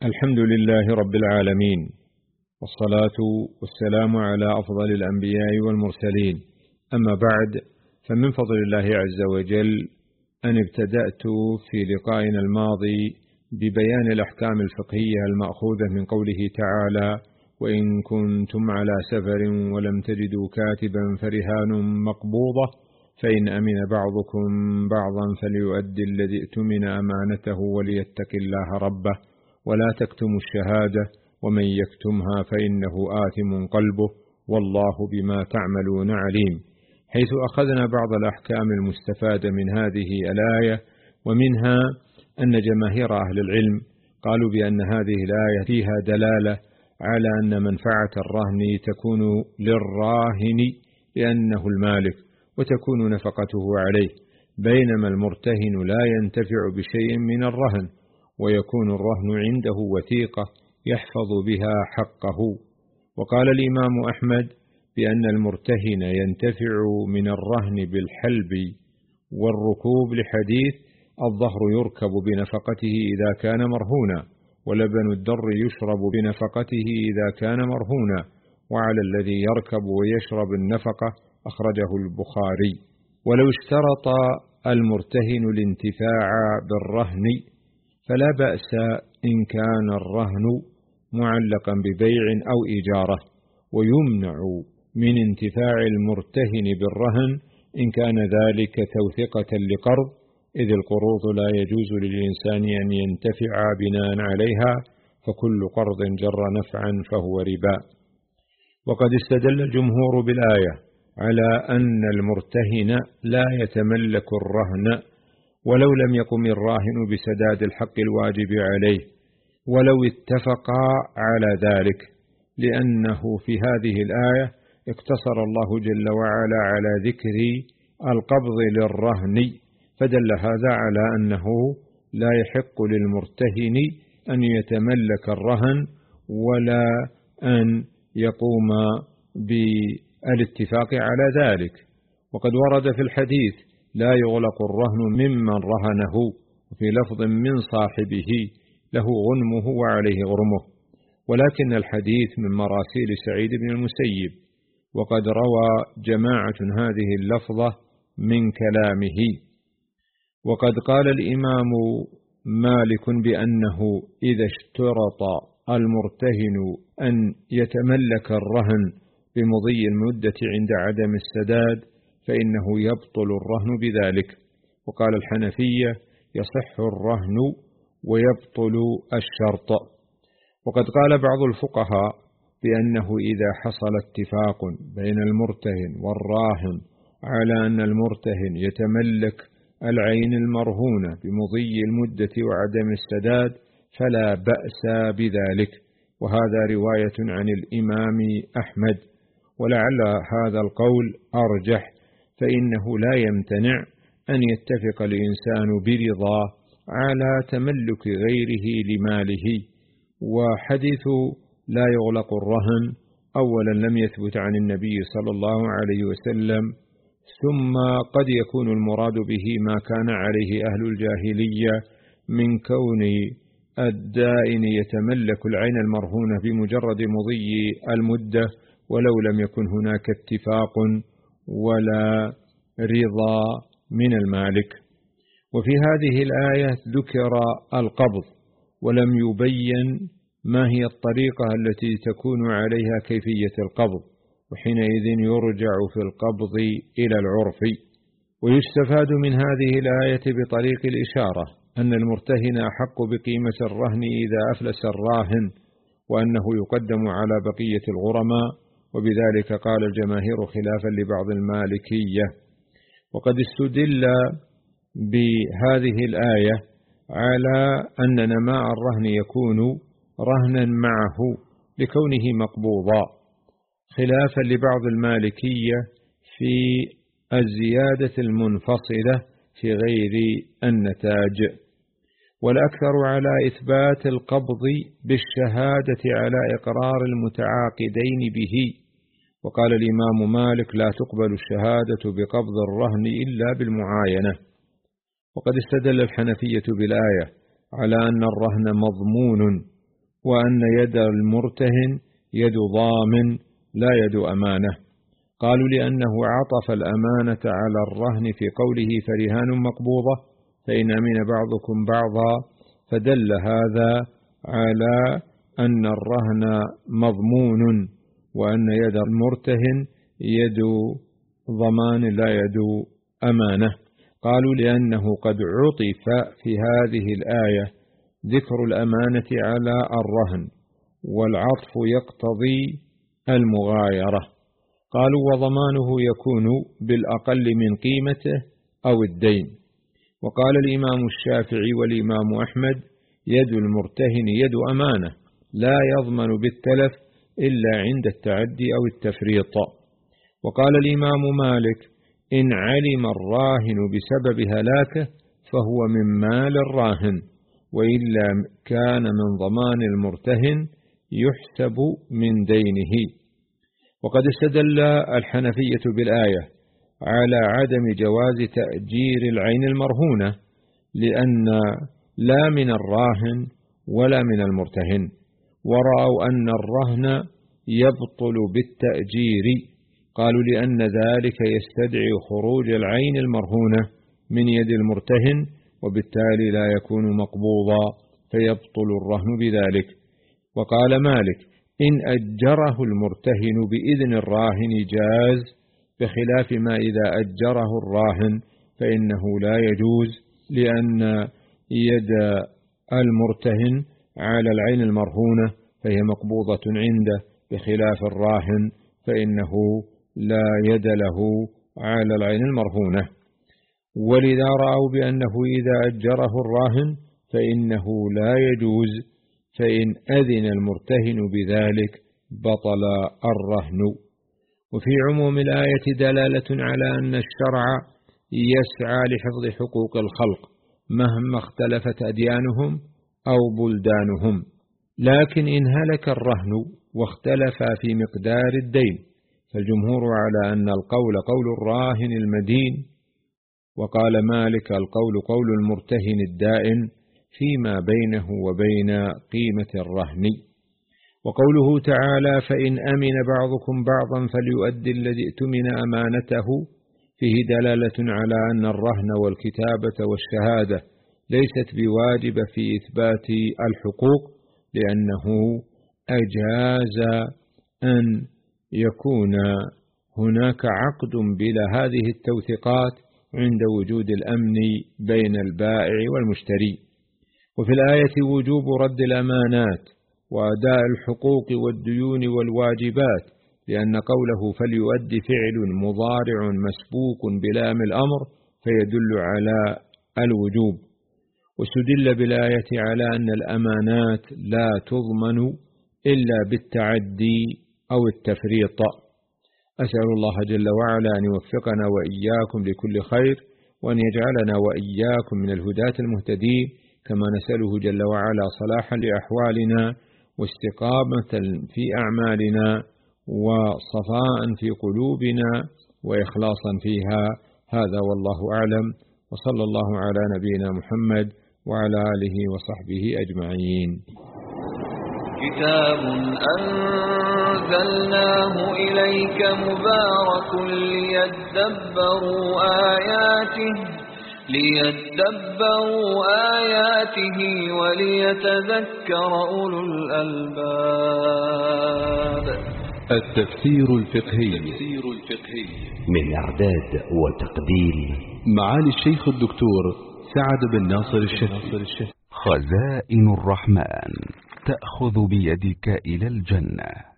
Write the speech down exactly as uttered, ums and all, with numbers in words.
الحمد لله رب العالمين، والصلاة والسلام على أفضل الأنبياء والمرسلين. أما بعد، فمن فضل الله عز وجل أن ابتدأت في لقائنا الماضي ببيان الأحكام الفقهية المأخوذة من قوله تعالى: وإن كنتم على سفر ولم تجدوا كاتبا فرهان مقبوضة فإن أمن بعضكم بعضا فليؤدي الذي اؤتمن أمانته وليتق الله ربه ولا تكتموا الشهادة ومن يكتمها فإنه آثم قلبه والله بما تعملون عليم، حيث أخذنا بعض الأحكام المستفادة من هذه الآية، ومنها أن جماهير أهل العلم قالوا بأن هذه الآية فيها دلالة على أن منفعة الرهن تكون للراهن لأنه المالك وتكون نفقته عليه، بينما المرتهن لا ينتفع بشيء من الرهن، ويكون الرهن عنده وثيقة يحفظ بها حقه. وقال الإمام أحمد بأن المرتهن ينتفع من الرهن بالحلب والركوب لحديث: الظهر يركب بنفقته إذا كان مرهونا، ولبن الدر يشرب بنفقته إذا كان مرهونا، وعلى الذي يركب ويشرب النفقة، أخرجه البخاري. ولو اشترط المرتهن الانتفاع بالرهن فلا بأس إن كان الرهن معلقا ببيع أو إجارة، ويمنع من انتفاع المرتهن بالرهن إن كان ذلك توثقة لقرض، إذ القروض لا يجوز للإنسان أن ينتفع بناء عليها، فكل قرض جر نفعا فهو ربا. وقد استدل الجمهور بالآية على أن المرتهن لا يتملك الرهن ولو لم يقم الراهن بسداد الحق الواجب عليه ولو اتفقا على ذلك، لأنه في هذه الآية اقتصر الله جل وعلا على ذكر القبض للرهن، فدل هذا على أنه لا يحق للمرتهن أن يتملك الرهن ولا أن يقوم بالاتفاق على ذلك. وقد ورد في الحديث: لا يغلق الرهن ممن رهنه، وفي لفظ: من صاحبه له غنمه وعليه غرمه. ولكن الحديث من مراسيل سعيد بن المسيب، وقد روى جماعة هذه اللفظة من كلامه. وقد قال الإمام مالك بأنه إذا اشترط المرتهن أن يتملك الرهن بمضي المدة عند عدم السداد فإنه يبطل الرهن بذلك. وقال الحنفية: يصح الرهن ويبطل الشرط. وقد قال بعض الفقهاء بأنه إذا حصل اتفاق بين المرتهن والراهن على أن المرتهن يتملك العين المرهونة بمضي المدة وعدم السداد فلا بأس بذلك، وهذا رواية عن الإمام أحمد، ولعل هذا القول أرجح، فإنه لا يمتنع أن يتفق الإنسان برضا على تملك غيره لماله. وحديث لا يغلق الرهن أولا لم يثبت عن النبي صلى الله عليه وسلم، ثم قد يكون المراد به ما كان عليه أهل الجاهلية من كون الدائن يتملك العين المرهونة بمجرد مضي المدة ولو لم يكن هناك اتفاق ولا رضا من المالك. وفي هذه الآية ذكر القبض ولم يبين ما هي الطريقة التي تكون عليها كيفية القبض، وحينئذ يرجع في القبض إلى العرف. ويستفاد من هذه الآية بطريق الإشارة أن المرتهن أحق بقيمة الرهن إذا أفلس الراهن، وأنه يقدم على بقية الغرماء، وبذلك قال الجماهير خلافا لبعض المالكية. وقد استدل بهذه الآية على أن نماء الرهن يكون رهنا معه لكونه مقبوضا، خلافا لبعض المالكية في الزيادة المنفصلة في غير النتاج. والأكثر على إثبات القبض بالشهادة على إقرار المتعاقدين به. وقال الإمام مالك: لا تقبل الشهادة بقبض الرهن إلا بالمعاينة. وقد استدل الحنفية بالآية على أن الرهن مضمون وأن يد المرتهن يد ضامن لا يد أمانة. قالوا لأنه عطف الأمانة على الرهن في قوله فرهان مقبوضة فإن أمن بعضكم بعضا، فدل هذا على أن الرهن مضمون، وأن يد المرتهن يد ضمان لا يد أمانة. قالوا لأنه قد عطف في هذه الآية ذكر الأمانة على الرهن، والعطف يقتضي المغايرة. قالوا وضمانه يكون بالأقل من قيمته أو الدين. وقال الإمام الشافعي والإمام أحمد يد المرتهن يد أمانة لا يضمن بالتلف إلا عند التعدي أو التفريط. وقال الإمام مالك إن علم الراهن بسبب هلاكه فهو من مال الراهن، وإلا كان من ضمان المرتهن يحسب من دينه. وقد استدل الحنفية بالآية على عدم جواز تأجير العين المرهونة، لأن لا من الراهن ولا من المرتهن، ورأوا أن الرهن يبطل بالتأجير. قالوا لأن ذلك يستدعي خروج العين المرهونة من يد المرتهن، وبالتالي لا يكون مقبوضا فيبطل الرهن بذلك. وقال مالك إن أجره المرتهن بإذن الراهن جاز، بخلاف ما إذا أجره الراهن فإنه لا يجوز، لأن يد المرتهن على العين المرهونة فهي مقبوضة عنده، بخلاف الراهن فإنه لا يد له على العين المرهونة. ولذا رأوا بأنه إذا أجره الراهن فإنه لا يجوز، فإن أذن المرتهن بذلك بطل الرهن. وفي عموم الآية دلالة على أن الشرع يسعى لحفظ حقوق الخلق مهما اختلفت أديانهم أو بلدانهم. لكن إن هلك الرهن واختلف في مقدار الدين فالجمهور على أن القول قول الراهن المدين، وقال مالك القول قول المرتهن الدائن فيما بينه وبين قيمة الرهن. وقوله تعالى فإن أمن بعضكم بعضا فليؤدي الذي اؤتمن أمانته فيه دلالة على أن الرهن والكتابة والشهادة ليست بواجبة في إثبات الحقوق، لأنه أجاز أن يكون هناك عقد بلا هذه التوثيقات عند وجود الأمن بين البائع والمشتري. وفي الآية وجوب رد الأمانات وأداء الحقوق والديون والواجبات، لأن قوله فليؤدي فعل مضارع مسبوق بلام الأمر فيدل على الوجوب. واستدل بالآية على أن الأمانات لا تضمن إلا بالتعدي أو التفريط. أسأل الله جل وعلا أن يوفقنا وإياكم لكل خير، وأن يجعلنا وإياكم من الهداة المهتدين، كما نسأله جل وعلا صلاحا لأحوالنا واستقامة في أعمالنا وصفاء في قلوبنا وإخلاصا فيها. هذا والله أعلم، وصلى الله على نبينا محمد وعلى آله وصحبه أجمعين. كتاب أنزلناه إليك مبارك ليدبروا آياته ليدبروا آياته وليتذكر أولو الألباب. التفسير الفقهي من إعداد وتقديم معالي الشيخ الدكتور سعد بن ناصر الشهري. خزائن الرحمن تأخذ بيدك إلى الجنة.